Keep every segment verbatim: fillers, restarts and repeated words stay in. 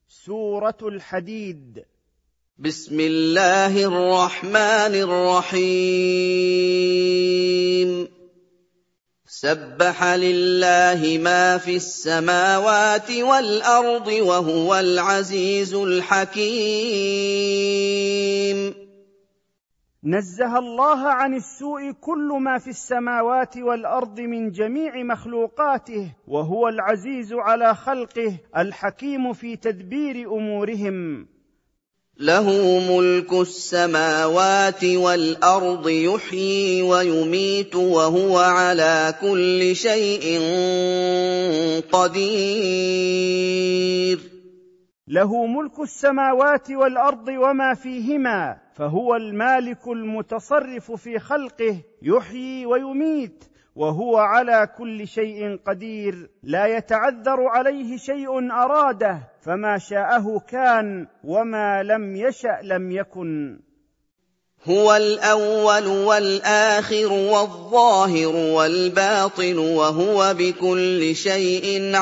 سورة الحديد. بسم الله الرحمن الرحيم. سبح لله ما في السماوات والأرض وهو العزيز الحكيم. نزه الله عن السوء كل ما في السماوات والأرض من جميع مخلوقاته، وهو العزيز على خلقه الحكيم في تدبير أمورهم. له ملك السماوات والأرض يحيي ويميت وهو على كل شيء قدير. له ملك السماوات والأرض وما فيهما، فهو المالك المتصرف في خلقه، يحيي ويميت وهو على كل شيء قدير، لا يتعذر عليه شيء أراده، فما شاءه كان وما لم يشأ لم يكن. هو الأول والآخر والظاهر والباطن وهو بكل شيء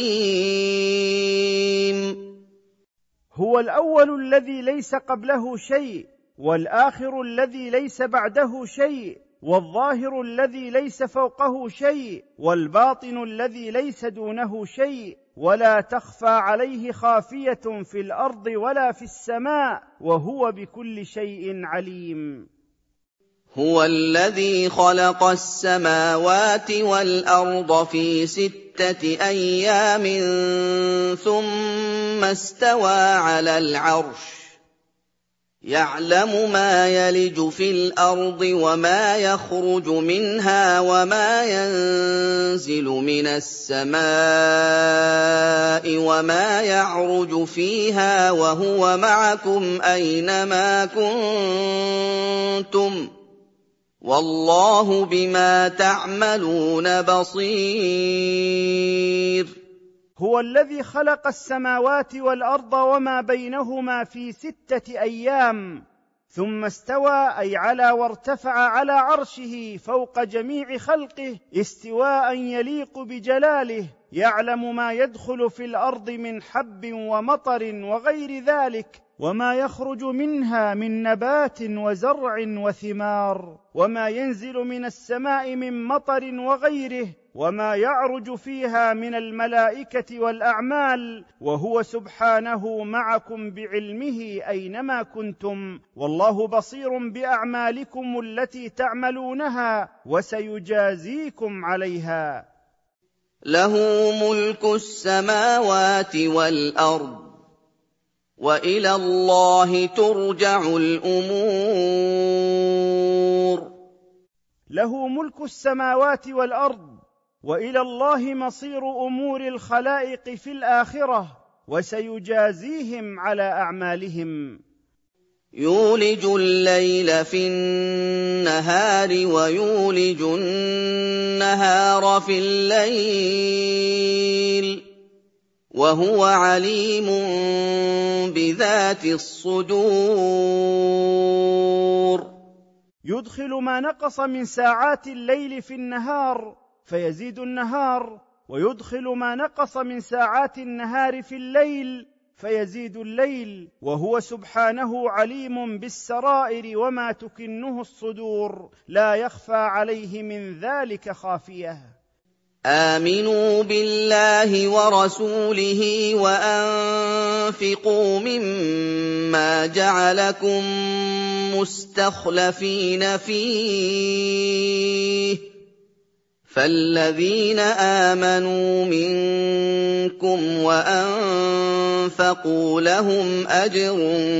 عليم. هو الأول الذي ليس قبله شيء، والآخر الذي ليس بعده شيء، والظاهر الذي ليس فوقه شيء، والباطن الذي ليس دونه شيء، ولا تخفى عليه خافية في الأرض ولا في السماء، وهو بكل شيء عليم. هو الذي خلق السماوات والأرض في ستة أيام ثم استوى على العرش، يعلم ما يلج في الأرض وما يخرج منها وما ينزل من السماء وما يعرج فيها وهو معكم أينما كنتم والله بما تعملون بصير. هو الذي خلق السماوات والأرض وما بينهما في ستة أيام ثم استوى، أي على وارتفع على عرشه فوق جميع خلقه استواء يليق بجلاله، يعلم ما يدخل في الأرض من حب ومطر وغير ذلك، وما يخرج منها من نبات وزرع وثمار، وما ينزل من السماء من مطر وغيره، وما يعرج فيها من الملائكة والأعمال، وهو سبحانه معكم بعلمه أينما كنتم، والله بصير بأعمالكم التي تعملونها وسيجازيكم عليها. له ملك السماوات والأرض وإلى الله ترجع الأمور. له ملك السماوات والأرض وإلى الله مصير أمور الخلائق في الآخرة، وسيجازيهم على أعمالهم. يولج الليل في النهار ويولج النهار في الليل وهو عليم بذات الصدور. يدخل ما نقص من ساعات الليل في النهار فيزيد النهار، ويدخل ما نقص من ساعات النهار في الليل فيزيد الليل، وهو سبحانه عليم بالسرائر وما تكنه الصدور، لا يخفى عليه من ذلك خافية. آمنوا بالله ورسوله وأنفقوا مما جعلكم مستخلفين فيه، فالذين آمنوا منكم وأنفقوا لهم أجر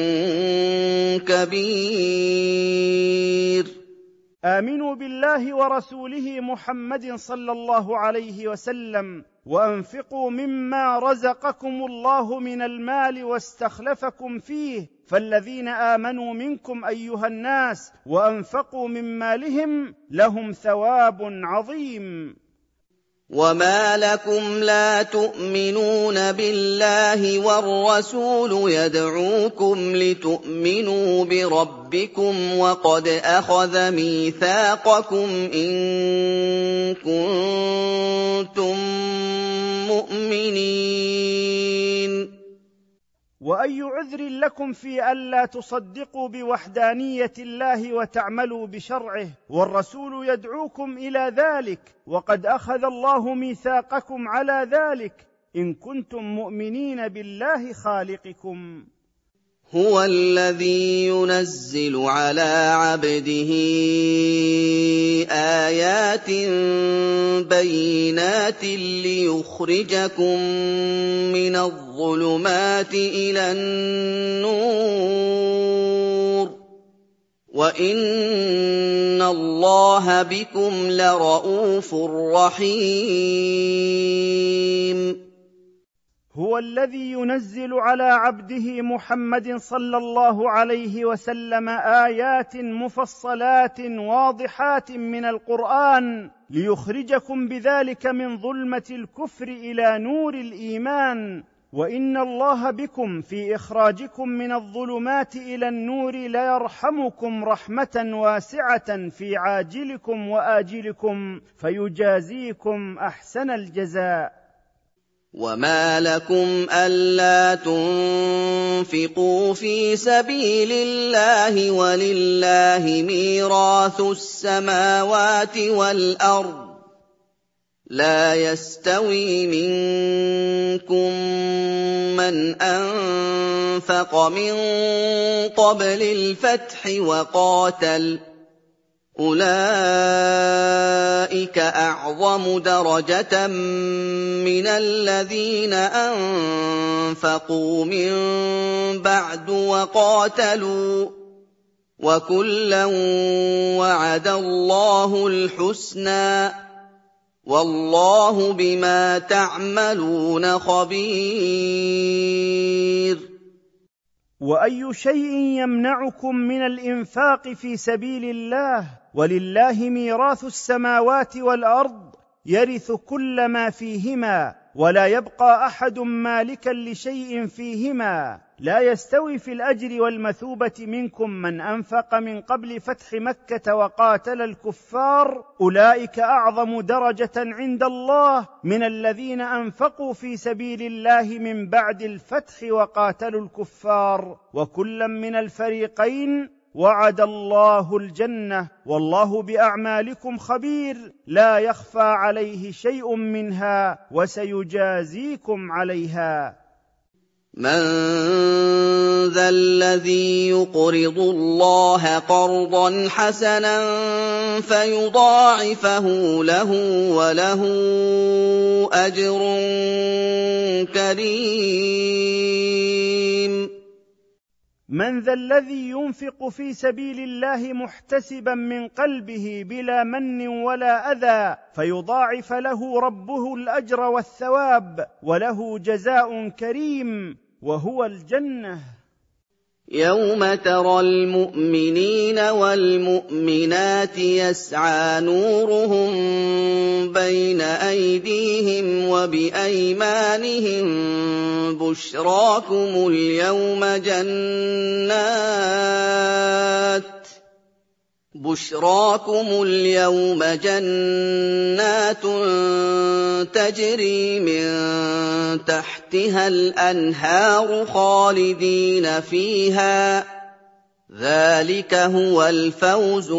كبير. آمنوا بالله ورسوله محمد صلى الله عليه وسلم، وأنفقوا مما رزقكم الله من المال واستخلفكم فيه، فالذين آمنوا منكم أيها الناس وأنفقوا من مالهم لهم ثواب عظيم. وما لكم لا تؤمنون بالله والرسول يدعوكم لتؤمنوا بربكم وقد أخذ ميثاقكم إن كنتم مؤمنين. وأي عذر لكم في ألا تصدقوا بوحدانية الله وتعملوا بشرعه، والرسول يدعوكم إلى ذلك، وقد أخذ الله ميثاقكم على ذلك إن كنتم مؤمنين بالله خالقكم. هو الذي ينزل على عبده آيات بينات ليخرجكم من الظلمات إلى النور، وإن الله بكم لرءوف رحيم. هو الذي ينزل على عبده محمد صلى الله عليه وسلم آيات مفصلات واضحات من القرآن ليخرجكم بذلك من ظلمة الكفر إلى نور الإيمان، وإن الله بكم في إخراجكم من الظلمات إلى النور ليرحمكم رحمة واسعة في عاجلكم وآجلكم فيجازيكم أحسن الجزاء. وما لكم ألا تنفقوا في سبيل الله ولله ميراث السماوات والأرض، لا يستوي منكم من أنفق من قبل الفتح وقاتل، أولئك أعظم درجة من الذين أنفقوا من بعد وقاتلوا، وكلا وعد الله الحسنى، والله بما تعملون خبير. وأي شيء يمنعكم من الإنفاق في سبيل الله؟ ولله ميراث السماوات والأرض، يرث كل ما فيهما، ولا يبقى أحد مالكا لشيء فيهما. لا يستوي في الأجر والمثوبة منكم من أنفق من قبل فتح مكة وقاتل الكفار، أولئك أعظم درجة عند الله من الذين أنفقوا في سبيل الله من بعد الفتح وقاتلوا الكفار، وكلا من الفريقين وعد الله الجنة، والله بأعمالكم خبير، لا يخفى عليه شيء منها وسيجازيكم عليها. من ذا الذي يقرض الله قرضا حسنا فيضاعفه له وله أجر كريم؟ من ذا الذي ينفق في سبيل الله محتسبا من قلبه بلا من ولا أذى فيضاعف له ربه الأجر والثواب، وله جزاء كريم وهو الجنة. يوم ترى المؤمنين والمؤمنات يسعى نورهم بين أيديهم وبأيمانهم بشراكم اليوم جنات بشراكم اليوم جنات تجري من تحتها الأنهار خالدين فيها، ذلك هو الفوز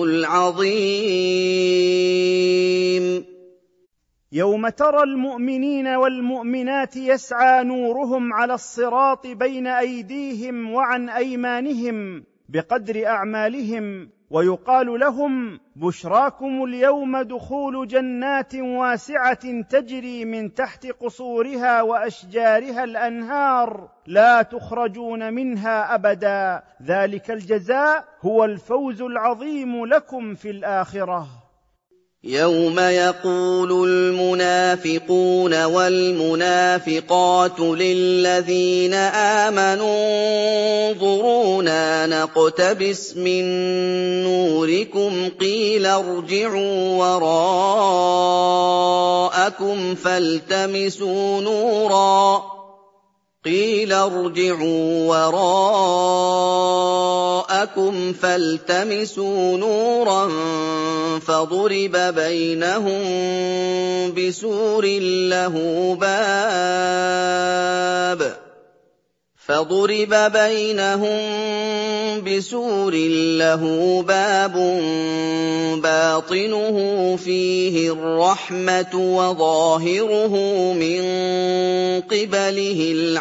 العظيم. يوم ترى المؤمنين والمؤمنات يسعى نورهم على الصراط بين أيديهم وعن أيمانهم بقدر أعمالهم، ويقال لهم بشراكم اليوم دخول جنات واسعة تجري من تحت قصورها وأشجارها الأنهار لا تخرجون منها أبدا، ذلك الجزاء هو الفوز العظيم لكم في الآخرة. يوم يقول المنافقون والمنافقات للذين آمنوا انظرونا نقتبس من نوركم قيل ارجعوا وراءكم فالتمسوا نورا قيل ارجعوا وراءكم فالتمسوا نورا فضرب بينهم بسور له باب فَضُرِبَ بَيْنَهُم بِسُورٍ لَّهُ بَابٌ بَاطِنُهُ فِيهِ الرَّحْمَةُ وَظَاهِرُهُ مِن قِبَلِهِ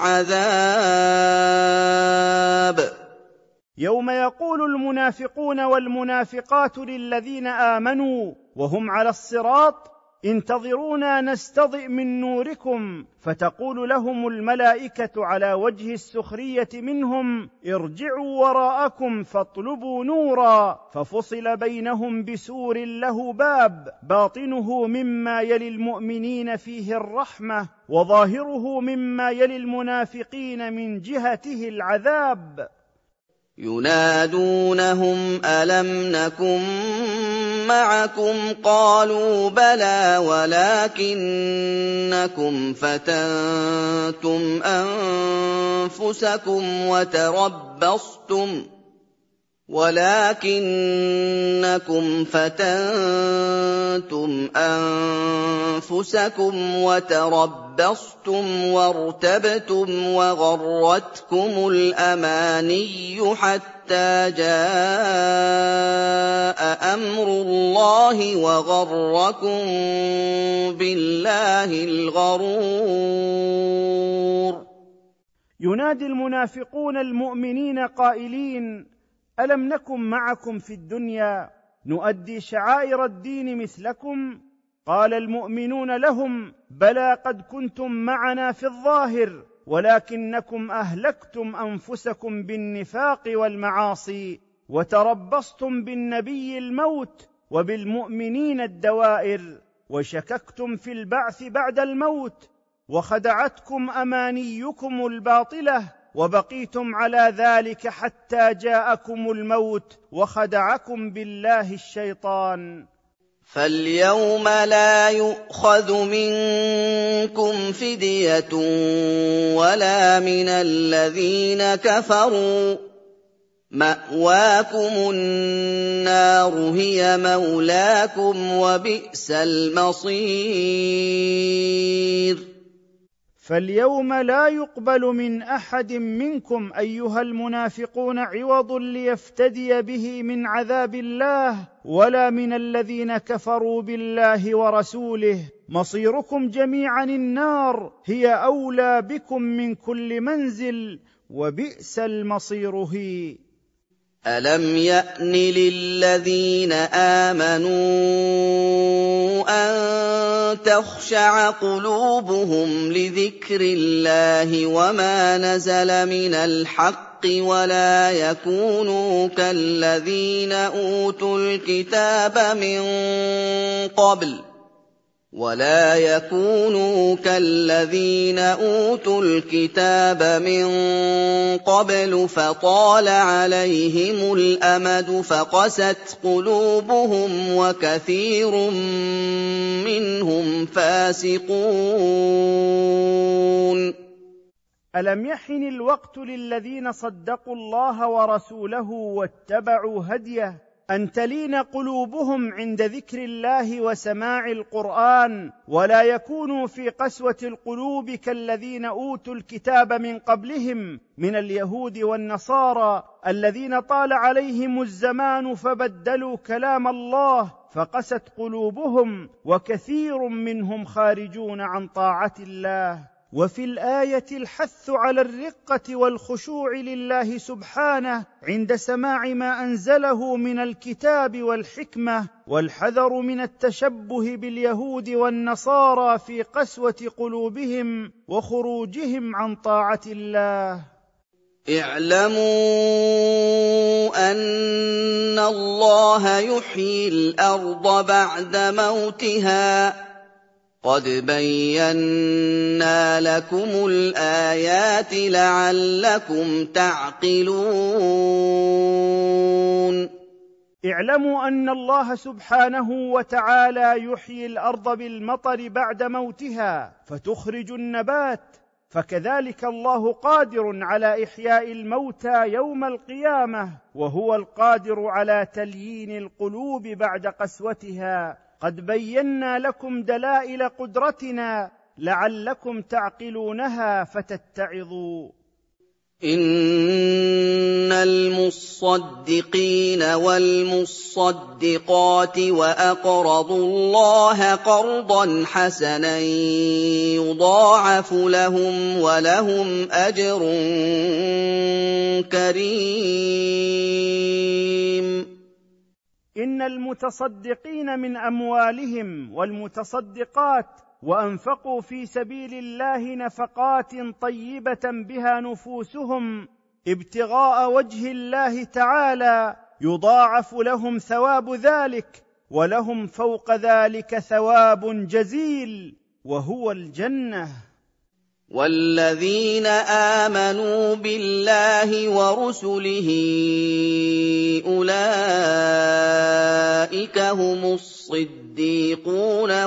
الْعَذَابُ. يوم يقول المنافقون والمنافقات للذين آمنوا وهم على الصراط: انتظرونا نستضئ من نوركم، فتقول لهم الملائكة على وجه السخرية منهم: ارجعوا وراءكم فاطلبوا نورا، ففصل بينهم بسور له باب باطنه مما يلي المؤمنين فيه الرحمة وظاهره مما يلي المنافقين من جهته العذاب. يُنَادُونَهُمْ أَلَمْ نَكُن مَّعَكُمْ ۖ قَالُوا بَلَىٰ وَلَٰكِنَّكُمْ فَتَنتُمْ أَنفُسَكُمْ وَتَرَبَّصْتُمْ وَلَٰكِنَّكُمْ فَتَنتُمْ أَنفُسَكُمْ وَتَرَبَّصْتُمْ وَارْتَبْتُمْ وَغَرَّتْكُمُ الْأَمَانِيُّ حَتَّىٰ جَاءَ أَمْرُ اللَّهِ وَغَرَّكُم بِاللَّهِ الْغَرُورُ. ينادي المنافقون المؤمنين قائلين: ألم نكن معكم في الدنيا نؤدي شعائر الدين مثلكم؟ قال المؤمنون لهم: بلى قد كنتم معنا في الظاهر، ولكنكم أهلكتم أنفسكم بالنفاق والمعاصي، وتربصتم بالنبي الموت وبالمؤمنين الدوائر، وشككتم في البعث بعد الموت، وخدعتكم أمانيكم الباطلة، وبقيتم على ذلك حتى جاءكم الموت وخدعكم بالله الشيطان. فَالْيَوْمَ لَا يُؤْخَذُ مِنكُمْ فِدْيَةٌ وَلَا مِنَ الَّذِينَ كَفَرُوا ۚ مَأْوَاكُمُ النَّارُ هِيَ مَوْلَاكُمْ وَبِئْسَ الْمَصِيرُ. فاليوم لا يقبل من أحد منكم أيها المنافقون عوض ليفتدي به من عذاب الله، ولا من الذين كفروا بالله ورسوله، مصيركم جميعا النار، هي أولى بكم من كل منزل، وبئس المصير هي. أَلَمْ يَأْنِ لِلَّذِينَ آمَنُوا أَن تَخْشَعَ قُلُوبُهُمْ لِذِكْرِ اللَّهِ وَمَا نَزَلَ مِنَ الْحَقِّ وَلَا يَكُونُوا كَالَّذِينَ أُوتُوا الْكِتَابَ مِن قَبْلُ ولا يكونوا كالذين أوتوا الكتاب من قبل فطال عليهم الأمد فقست قلوبهم وكثير منهم فاسقون. ألم يحن الوقت للذين صدقوا الله ورسوله واتبعوا هديه أن تلين قلوبهم عند ذكر الله وسماع القرآن، ولا يكونوا في قسوة القلوب كالذين أوتوا الكتاب من قبلهم من اليهود والنصارى الذين طال عليهم الزمان فبدلوا كلام الله فقست قلوبهم، وكثير منهم خارجون عن طاعة الله. وفي الآية الحث على الرقة والخشوع لله سبحانه عند سماع ما أنزله من الكتاب والحكمة، والحذر من التشبه باليهود والنصارى في قسوة قلوبهم وخروجهم عن طاعة الله. اعلموا أن الله يحيي الأرض بعد موتها، قد بينا لكم الآيات لعلكم تعقلون. اعلموا أن الله سبحانه وتعالى يحيي الأرض بالمطر بعد موتها فتخرج النبات، فكذلك الله قادر على إحياء الموتى يوم القيامة، وهو القادر على تليين القلوب بعد قسوتها. قد بينا لكم دلائل قدرتنا لعلكم تعقلونها فتتعظوا. إِنَّ الْمُصَّدِّقِينَ وَالْمُصَّدِّقَاتِ وَأَقْرَضُوا اللَّهَ قَرْضًا حَسَنًا يُضَاعَفُ لَهُمْ وَلَهُمْ أَجْرٌ كَرِيمٌ. إن المتصدقين من أموالهم والمتصدقات وأنفقوا في سبيل الله نفقات طيبة بها نفوسهم ابتغاء وجه الله تعالى يضاعف لهم ثواب ذلك، ولهم فوق ذلك ثواب جزيل وهو الجنة. وَالَّذِينَ آمَنُوا بِاللَّهِ وَرُسُلِهِ أُولَٰئِكَ هُمُ الصِّدِّيقُونَ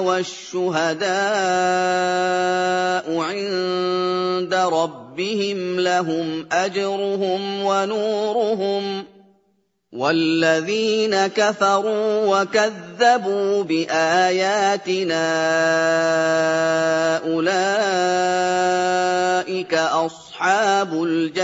وَالشُّهَدَاءُ عِندَ رَبِّهِمْ لَهُمْ أَجْرُهُمْ وَنُورُهُمْ. وَالَّذِينَ كَفَرُوا وَكَذَّبُوا بِآيَاتِنَا أُولَٰئِكَ أَصْحَابُ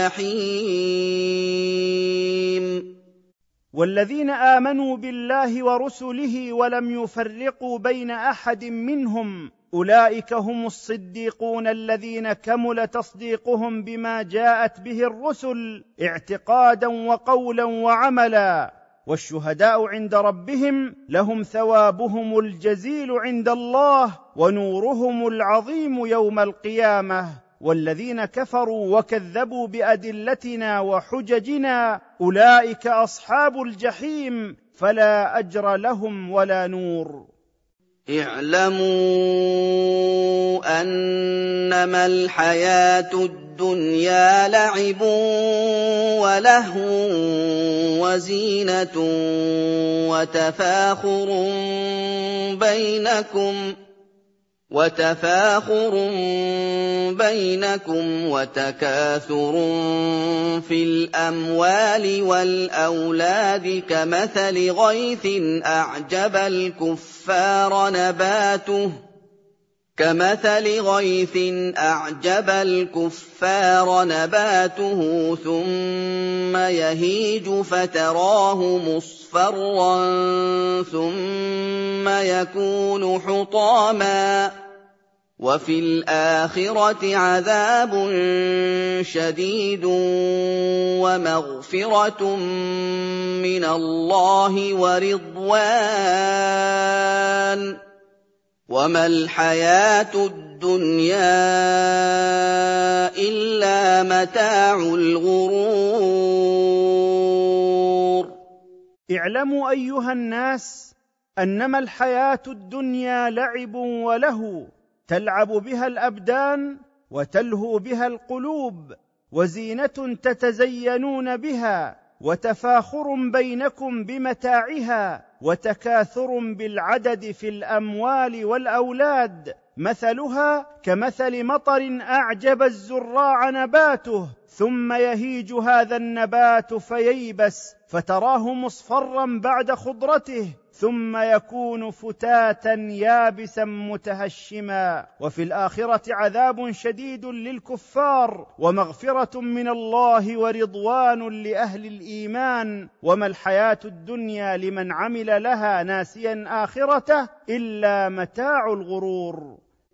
الْجَحِيمِ. والذين آمنوا بالله ورسله ولم يفرقوا بين أحد منهم أولئك هم الصديقون الذين كمل تصديقهم بما جاءت به الرسل اعتقادا وقولا وعملا. والشهداء عند ربهم لهم ثوابهم الجزيل عند الله ونورهم العظيم يوم القيامة. والذين كفروا وكذبوا بأدلتنا وحججنا أولئك أصحاب الجحيم فلا أجر لهم ولا نور. اعلموا أنما الحياة الدنيا لعب ولهو وزينة وتفاخر بينكم وتفاخر بينكم وتكاثر في الأموال والأولاد كمثل غيث أعجب الكفار نباته كمثل غيث أعجب الكفار نباته ثم يهيج فتراه مصفرا ثم يكون حطاما وفي الآخرة عذاب شديد ومغفرة من الله ورضوان وما الحياة الدنيا إلا متاع الغرور. اعلموا أيها الناس أنما الحياة الدنيا لعب ولهو تلعب بها الأبدان وتلهو بها القلوب، وزينة تتزينون بها، وتفاخر بينكم بمتاعها، وتكاثر بالعدد في الأموال والأولاد، مثلها كمثل مطر أعجب الزراع نباته ثم يهيج هذا النبات فييبس فتراه مصفرا بعد خضرته ثم يكون فتاتا يابسا متهشما. وفي الآخرة عذاب شديد للكفار ومغفرة من الله ورضوان لأهل الإيمان. وما الحياة الدنيا لمن عمل لها ناسيا آخرته إلا متاع الغرور.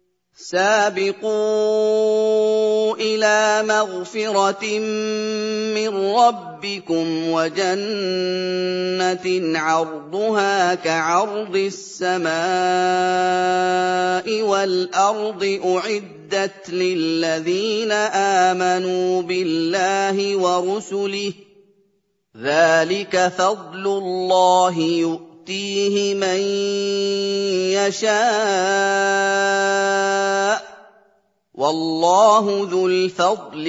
سابقوا إلى مغفرة من ربكم وجنة عرضها كعرض السماء والأرض أعدت للذين آمنوا بالله ورسله ذلك فضل الله يؤتيه من يشاء والله ذو الفضل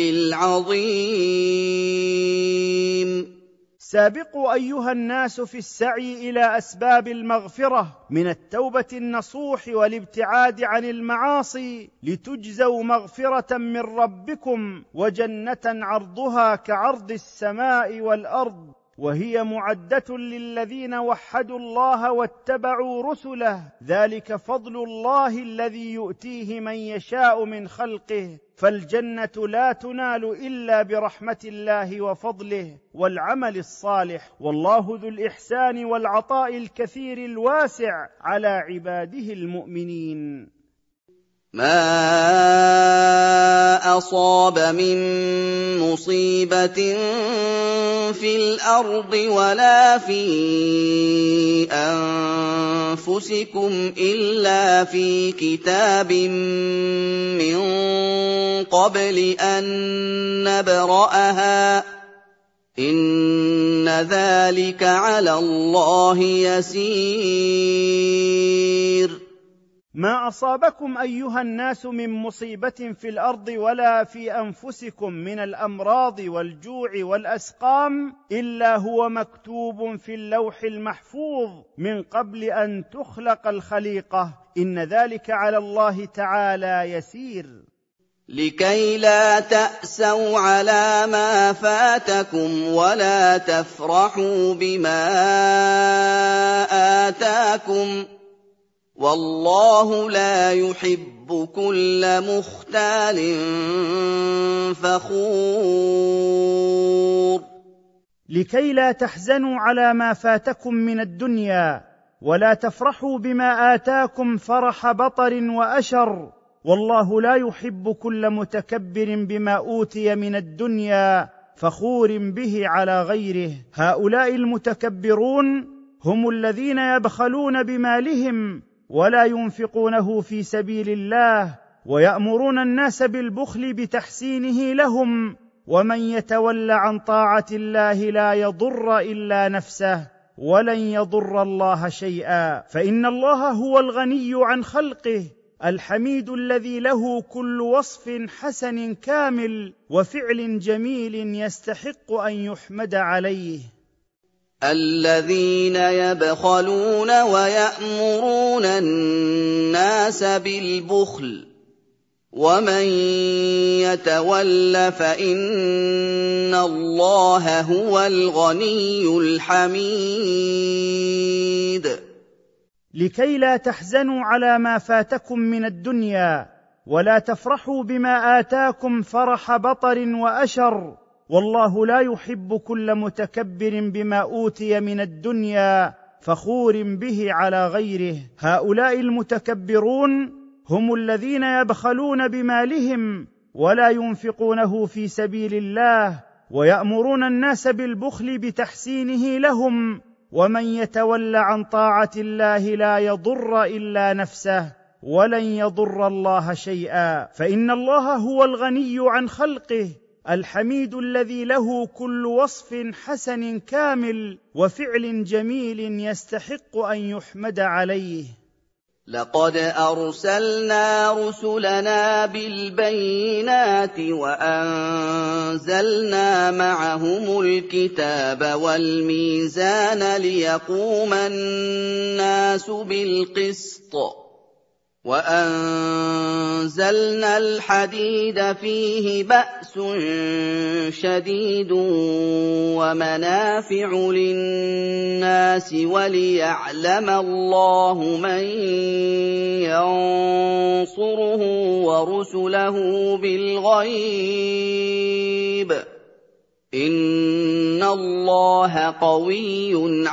العظيم. سابقوا أيها الناس في السعي إلى أسباب المغفرة من التوبة النصوح والابتعاد عن المعاصي لتجزوا مغفرة من ربكم وجنة عرضها كعرض السماء والأرض وهي معدة للذين وحدوا الله واتبعوا رسله، ذلك فضل الله الذي يؤتيه من يشاء من خلقه، فالجنة لا تنال إلا برحمة الله وفضله والعمل الصالح، والله ذو الإحسان والعطاء الكثير الواسع على عباده المؤمنين. ما أصاب من مصيبة في الأرض ولا في أنفسكم إلا في كتاب من قبل أن نبرأها إن ذلك على الله يسير. ما أصابكم أيها الناس من مصيبة في الأرض ولا في أنفسكم من الأمراض والجوع والأسقام إلا هو مكتوب في اللوح المحفوظ من قبل أن تخلق الخليقة، إن ذلك على الله تعالى يسير. لكي لا تأسوا على ما فاتكم ولا تفرحوا بما آتاكم والله لا يحب كل مختال فخور. لكي لا تحزنوا على ما فاتكم من الدنيا ولا تفرحوا بما آتاكم فرح بطر وأشر، والله لا يحب كل متكبر بما أوتي من الدنيا فخور به على غيره. هؤلاء المتكبرون هم الذين يبخلون بمالهم ولا ينفقونه في سبيل الله، ويأمرون الناس بالبخل بتحسينه لهم، ومن يتول عن طاعة الله لا يضر إلا نفسه ولن يضر الله شيئا، فإن الله هو الغني عن خلقه الحميد الذي له كل وصف حسن كامل وفعل جميل يستحق أن يحمد عليه. الذين يبخلون ويأمرون الناس بالبخل ومن يتول فإن الله هو الغني الحميد. لكي لا تحزنوا على ما فاتكم من الدنيا ولا تفرحوا بما آتاكم فرح بطر وأشر، والله لا يحب كل متكبر بما أوتي من الدنيا فخور به على غيره. هؤلاء المتكبرون هم الذين يبخلون بمالهم ولا ينفقونه في سبيل الله، ويأمرون الناس بالبخل بتحسينه لهم، ومن يتول عن طاعة الله لا يضر إلا نفسه ولن يضر الله شيئا، فإن الله هو الغني عن خلقه الحميد الذي له كل وصف حسن كامل وفعل جميل يستحق أن يحمد عليه. لقد أرسلنا رسلنا بالبينات وأنزلنا معهم الكتاب والميزان ليقوم الناس بالقسط وأنزلنا الحديد فيه بأس شديد ومنافع للناس وليعلم الله من ينصره ورسله بالغيب إن الله قوي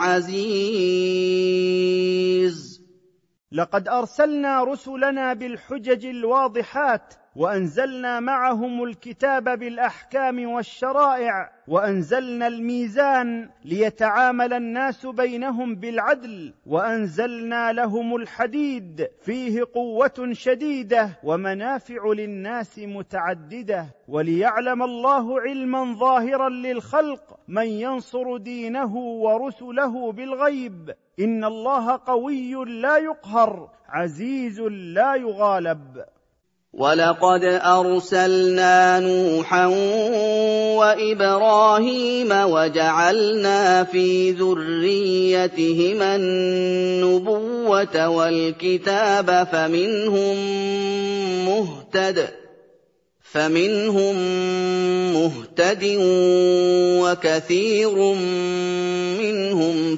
عزيز. لقد أرسلنا رسلنا بالحجج الواضحات وأنزلنا معهم الكتاب بالأحكام والشرائع وأنزلنا الميزان ليتعامل الناس بينهم بالعدل وأنزلنا لهم الحديد فيه قوة شديدة ومنافع للناس متعددة وليعلم الله علما ظاهرا للخلق من ينصر دينه ورسله بالغيب إن الله قوي لا يقهر عزيز لا يغالب. ولقد أرسلنا نوحا وإبراهيم وجعلنا في ذريتهما النبوة والكتاب فمنهم مهتد فمنهم مهتد مهتد وكثير منهم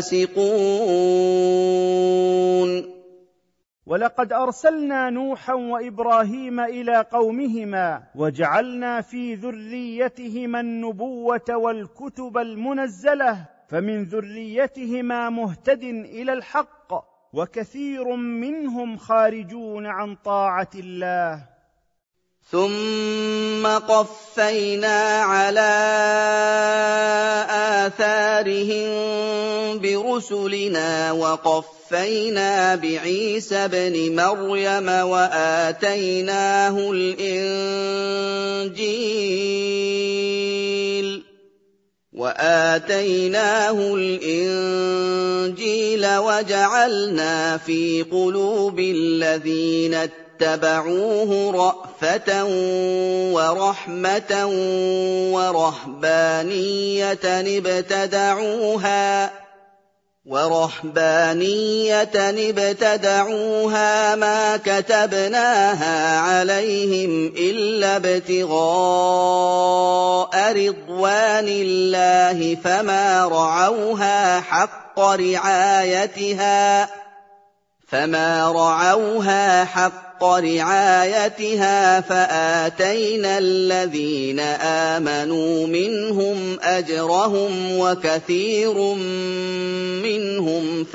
فاسقون. ولقد أرسلنا نوحا وإبراهيم إلى قومهما وجعلنا في ذريتهما النبوة والكتب المنزلة، فمن ذريتهما مهتد إلى الحق وكثير منهم خارجون عن طاعة الله. ثم قفينا على آثارهم برسلنا وقفينا بعيسى ابن مريم وآتيناه الإنجيل وآتيناه الإنجيل وجعلنا في قلوب الذين اتبعوه رأفة ورحمة ورهبانية ابتدعوها ورهبانية ابتدعوها ما كتبناها عليهم إلا ابتغاء رضوان الله فما رعوها حق رعايتها فما رعوها حق رعايتها فآتينا الذين آمنوا منهم أجرهم وكثير منهم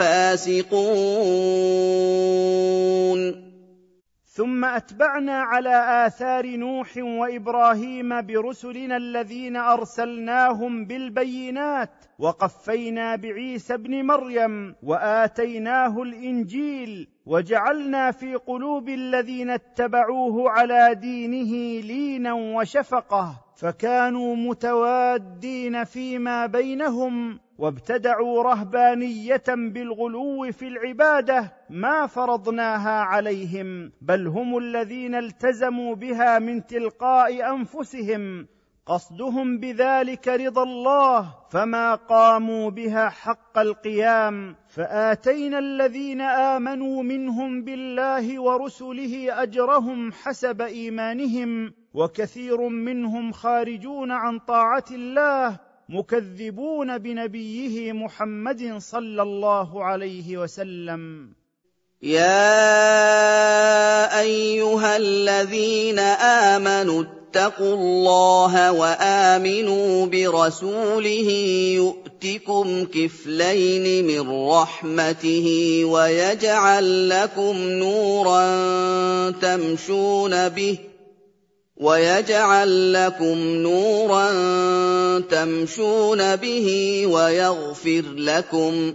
فاسقون. ثم أتبعنا على آثار نوح وإبراهيم برسلنا الذين أرسلناهم بالبينات وقفينا بعيسى ابن مريم وآتيناه الإنجيل وجعلنا في قلوب الذين اتبعوه على دينه لينا وشفقة، فكانوا متوادين فيما بينهم وابتدعوا رهبانية بالغلو في العبادة ما فرضناها عليهم، بل هم الذين التزموا بها من تلقاء أنفسهم، قصدهم بذلك رضا الله، فما قاموا بها حق القيام. فآتينا الذين آمنوا منهم بالله ورسله أجرهم حسب إيمانهم، وكثير منهم خارجون عن طاعة الله مكذبون بنبيه محمد صلى الله عليه وسلم. يا أيها الذين آمنوا اتقوا الله وآمنوا برسوله يؤتكم كفلين من رحمته ويجعل لكم نورا تمشون به ويجعل لكم نورا تمشون به ويغفر لكم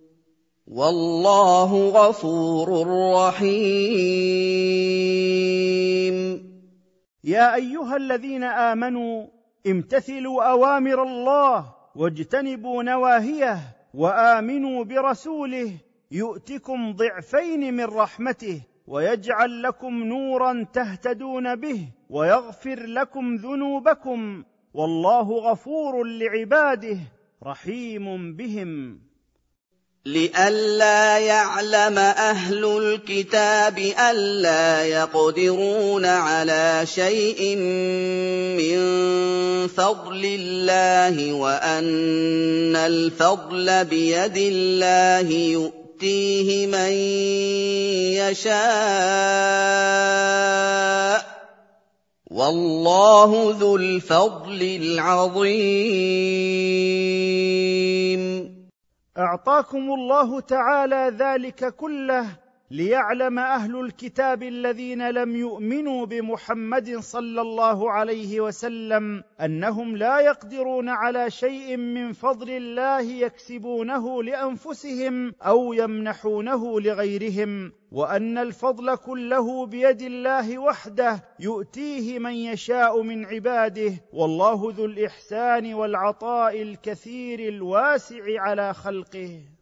والله غفور رحيم. يا أيها الذين آمنوا امتثلوا أوامر الله واجتنبوا نواهيه وآمنوا برسوله يؤتكم ضعفين من رحمته ويجعل لكم نورا تهتدون به ويغفر لكم ذنوبكم والله غفور لعباده رحيم بهم. لئلا يعلم أهل الكتاب ألا يقدرون على شيء من فضل الله وأن الفضل بيد الله يؤتيه من يشاء والله ذو الفضل العظيم. أعطاكم الله تعالى ذلك كله ليعلم أهل الكتاب الذين لم يؤمنوا بمحمد صلى الله عليه وسلم أنهم لا يقدرون على شيء من فضل الله يكسبونه لأنفسهم أو يمنحونه لغيرهم، وأن الفضل كله بيد الله وحده يؤتيه من يشاء من عباده، والله ذو الإحسان والعطاء الكثير الواسع على خلقه.